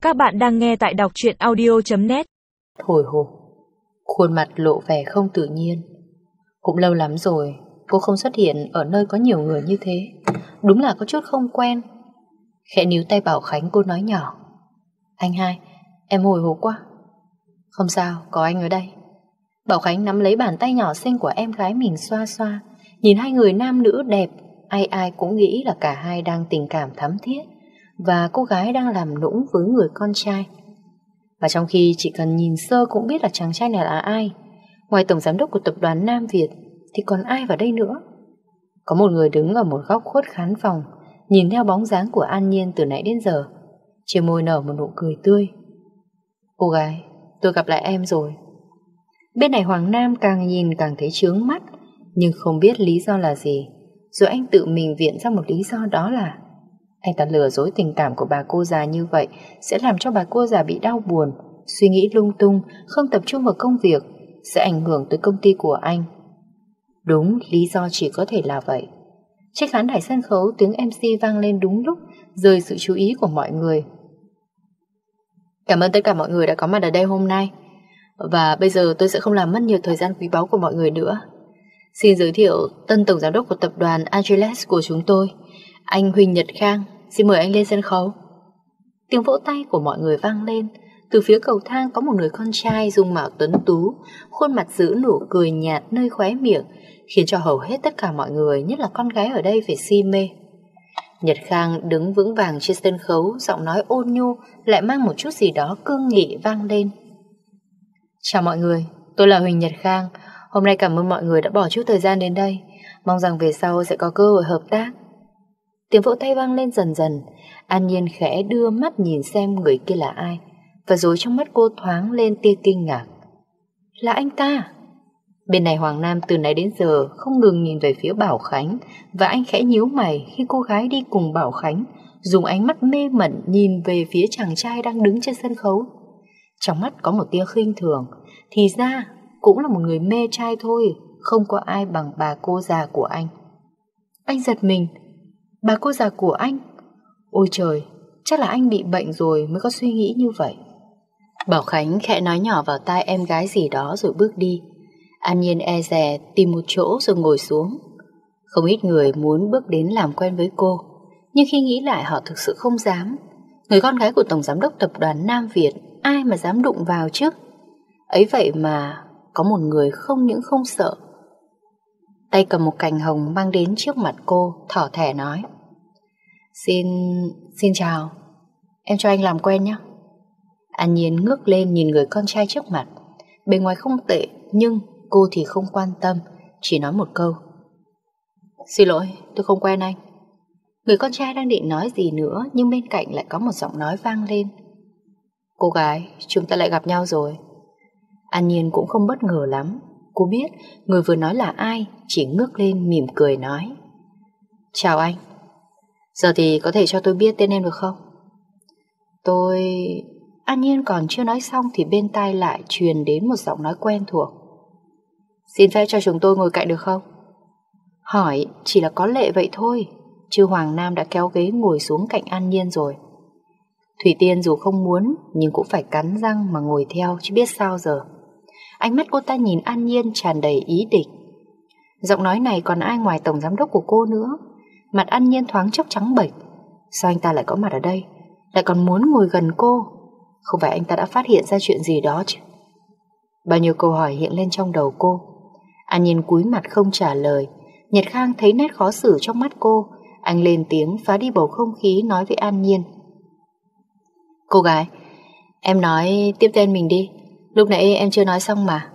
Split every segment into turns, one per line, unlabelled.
Các bạn đang nghe tại đọc truyện audio.net.
Hồi hộp, khuôn mặt lộ vẻ không tự nhiên. Cũng lâu lắm rồi cô không xuất hiện ở nơi có nhiều người như thế. Đúng là có chút không quen. Khẽ níu tay Bảo Khánh, cô nói nhỏ: "Anh hai, em hồi hộp quá." "Không sao, có anh ở đây." Bảo Khánh nắm lấy bàn tay nhỏ xinh của em gái mình xoa xoa. Nhìn hai người nam nữ đẹp, ai ai cũng nghĩ là cả hai đang tình cảm thắm thiết, và cô gái đang làm nũng với người con trai. Và trong khi chỉ cần nhìn sơ cũng biết là chàng trai này là ai. Ngoài tổng giám đốc của tập đoàn Nam Việt thì còn ai vào đây nữa? Có một người đứng ở một góc khuất khán phòng, nhìn theo bóng dáng của An Nhiên từ nãy đến giờ. Trên môi nở một nụ cười tươi. "Cô gái, tôi gặp lại em rồi." Bên này Hoàng Nam càng nhìn càng thấy chướng mắt, nhưng không biết lý do là gì. Rồi anh tự mình viện ra một lý do, đó là anh ta lừa dối tình cảm của bà cô già như vậy sẽ làm cho bà cô già bị đau buồn, suy nghĩ lung tung, không tập trung vào công việc, sẽ ảnh hưởng tới công ty của anh. Đúng, lý do chỉ có thể là vậy. Trên khán đài sân khấu, tiếng MC vang lên đúng lúc, rời sự chú ý của mọi người. "Cảm ơn tất cả mọi người đã có mặt ở đây hôm nay. Và bây giờ tôi sẽ không làm mất nhiều thời gian quý báu của mọi người nữa. Xin giới thiệu tân tổng giám đốc của tập đoàn Angeles của chúng tôi, anh Huỳnh Nhật Khang. Xin mời anh lên sân khấu." Tiếng vỗ tay của mọi người vang lên. Từ phía cầu thang có một người con trai dung mạo tuấn tú, khuôn mặt giữ nụ cười nhạt nơi khóe miệng, khiến cho hầu hết tất cả mọi người, nhất là con gái ở đây, phải si mê. Nhật Khang đứng vững vàng trên sân khấu, giọng nói ôn nhu lại mang một chút gì đó cương nghị vang lên. "Chào mọi người, tôi là Huỳnh Nhật Khang. Hôm nay cảm ơn mọi người đã bỏ chút thời gian đến đây. Mong rằng về sau sẽ có cơ hội hợp tác." Tiếng vỗ tay vang lên dần dần. An Nhiên khẽ đưa mắt nhìn xem người kia là ai, và rồi trong mắt cô thoáng lên tia kinh ngạc. Là anh ta. Bên này Hoàng Nam từ nãy đến giờ không ngừng nhìn về phía Bảo Khánh, và anh khẽ nhíu mày khi cô gái đi cùng Bảo Khánh dùng ánh mắt mê mẩn nhìn về phía chàng trai đang đứng trên sân khấu. Trong mắt có một tia khinh thường. Thì ra cũng là một người mê trai thôi, không có ai bằng bà cô già của anh. Anh giật mình. Bà cô già của anh? Ôi trời, chắc là anh bị bệnh rồi mới có suy nghĩ như vậy. Bảo Khánh khẽ nói nhỏ vào tai em gái gì đó rồi bước đi. An Nhiên e dè tìm một chỗ rồi ngồi xuống. Không ít người muốn bước đến làm quen với cô, nhưng khi nghĩ lại họ thực sự không dám. Người con gái của tổng giám đốc tập đoàn Nam Việt, ai mà dám đụng vào chứ? Ấy vậy mà có một người không những không sợ. Tay cầm một cành hồng mang đến trước mặt cô, thỏ thẻ nói: Xin chào, em cho anh làm quen nhé." An Nhiên ngước lên nhìn người con trai trước mặt. Bề ngoài không tệ, nhưng cô thì không quan tâm, chỉ nói một câu: "Xin lỗi, tôi không quen anh." Người con trai đang định nói gì nữa, nhưng bên cạnh lại có một giọng nói vang lên: "Cô gái, chúng ta lại gặp nhau rồi." An Nhiên cũng không bất ngờ lắm. Cô biết người vừa nói là ai, chỉ ngước lên mỉm cười nói: "Chào anh. Giờ thì có thể cho tôi biết tên em được không?" An Nhiên còn chưa nói xong thì bên tai lại truyền đến một giọng nói quen thuộc: "Xin phép cho chúng tôi ngồi cạnh được không?" Hỏi chỉ là có lệ vậy thôi, chứ Hoàng Nam đã kéo ghế ngồi xuống cạnh An Nhiên rồi. Thủy Tiên dù không muốn nhưng cũng phải cắn răng mà ngồi theo, chứ biết sao giờ. Ánh mắt cô ta nhìn An Nhiên tràn đầy ý địch. Giọng nói này còn ai ngoài tổng giám đốc của cô nữa. Mặt An Nhiên thoáng chốc trắng bệch. Sao anh ta lại có mặt ở đây, lại còn muốn ngồi gần cô? Không phải anh ta đã phát hiện ra chuyện gì đó chứ? Bao nhiêu câu hỏi hiện lên trong đầu cô. An Nhiên cúi mặt không trả lời. Nhật Khang thấy nét khó xử trong mắt cô. Anh lên tiếng phá đi bầu không khí, nói với An Nhiên: "Cô gái, em nói tiếp tên mình đi. Lúc nãy em chưa nói xong mà."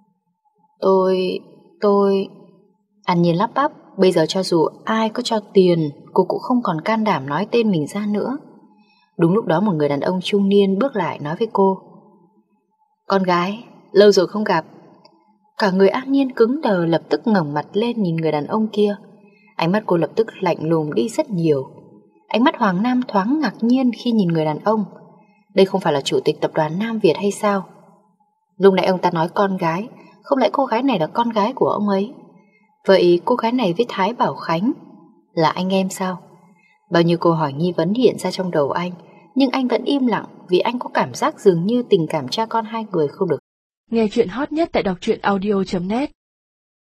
Tôi... An Nhiên lắp bắp. Bây giờ cho dù ai có cho tiền, cô cũng không còn can đảm nói tên mình ra nữa. Đúng lúc đó một người đàn ông trung niên bước lại nói với cô: "Con gái, lâu rồi không gặp." Cả người An Nhiên cứng đờ, lập tức ngẩng mặt lên nhìn người đàn ông kia. Ánh mắt cô lập tức lạnh lùng đi rất nhiều. Ánh mắt Hoàng Nam thoáng ngạc nhiên khi nhìn người đàn ông. Đây không phải là chủ tịch tập đoàn Nam Việt hay sao? Lúc nãy ông ta nói con gái, không lẽ cô gái này là con gái của ông ấy? Vậy cô gái này với Thái Bảo Khánh là anh em sao? Bao nhiêu câu hỏi nghi vấn hiện ra trong đầu anh, Nhưng anh vẫn im lặng vì anh có cảm giác dường như tình cảm cha con hai người không được.
Nghe chuyện hot nhất tại đọc truyện audio.net